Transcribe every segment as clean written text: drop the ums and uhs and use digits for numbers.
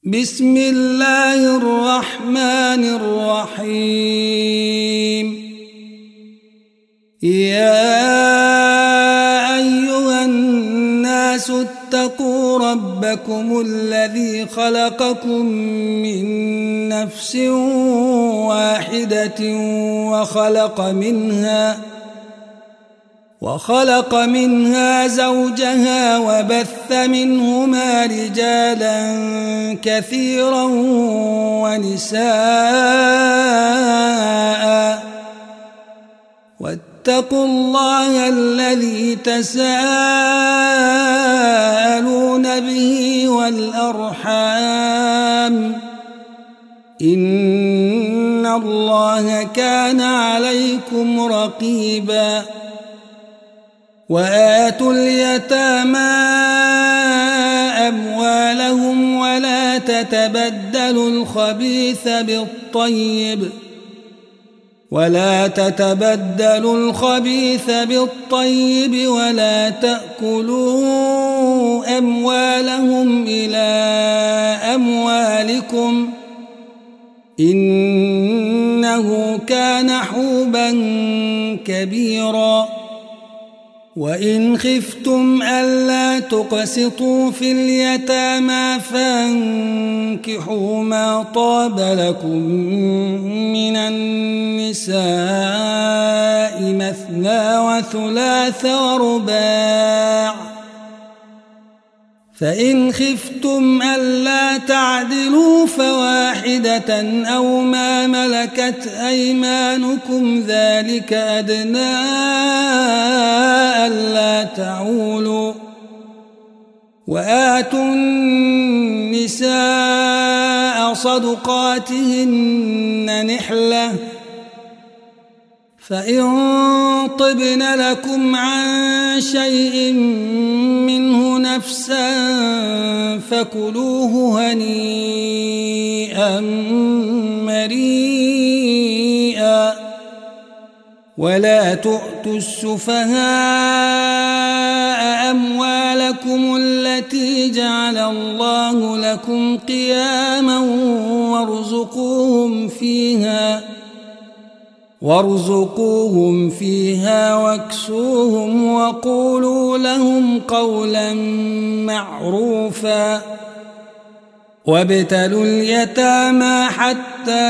بسم الله الرحمن الرحيم. يا أيها الناس اتقوا ربكم الذي خلقكم من نفس واحدة وخلق منها زوجها وبث منهما رجالا كثيرا ونساء واتقوا الله الذي تساءلون به والأرحام إن الله كان عليكم رقيبا. وآتوا اليتامى أموالهم ولا تتبدلوا الخبيث بالطيب ولا تأكلوا أموالهم إلى أموالكم إنه كان حوبا كبيرا. وإن خفتم ألا تقسطوا في اليتامى فانكحوا ما طاب لكم من النساء مثنى وثلاث ورباع، فإن خفتم ألا تعدلوا فواحدة أو ما ملكت أيمانكم ذلك أدنى ألا تعولوا. وآتوا النساء صدقاتهن نحلة، فإن طبن لكم عن شيء منه نفسا فكلوه هنيئا مريئا. ولا تؤتوا السفهاء أموالكم التي جعل الله لكم قياما وارزقوهم فيها واكسوهم وقولوا لهم قولا معروفا. وابتلوا اليتامى حتى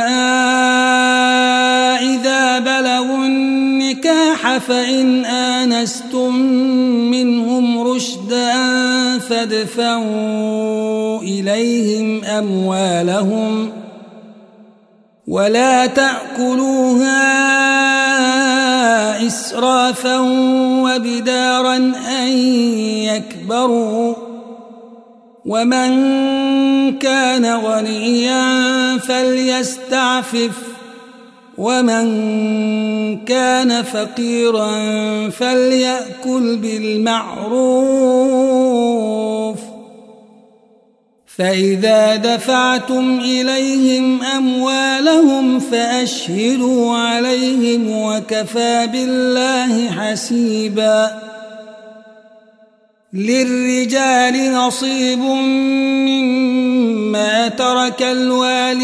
إذا بلغوا النكاح فإن آنستم منهم رشدا فادفعوا إليهم أموالهم ولا تأكلوها إسرافا وبدارا أن يكبروا. ومن كان غنيا فليستعفف ومن كان فقيرا فليأكل بالمعروف. فإذا دفعتم إليهم أموالهم فأشهدوا عليهم وكفى بالله حسيبا. للرجال نصيب مما ترك الوالدين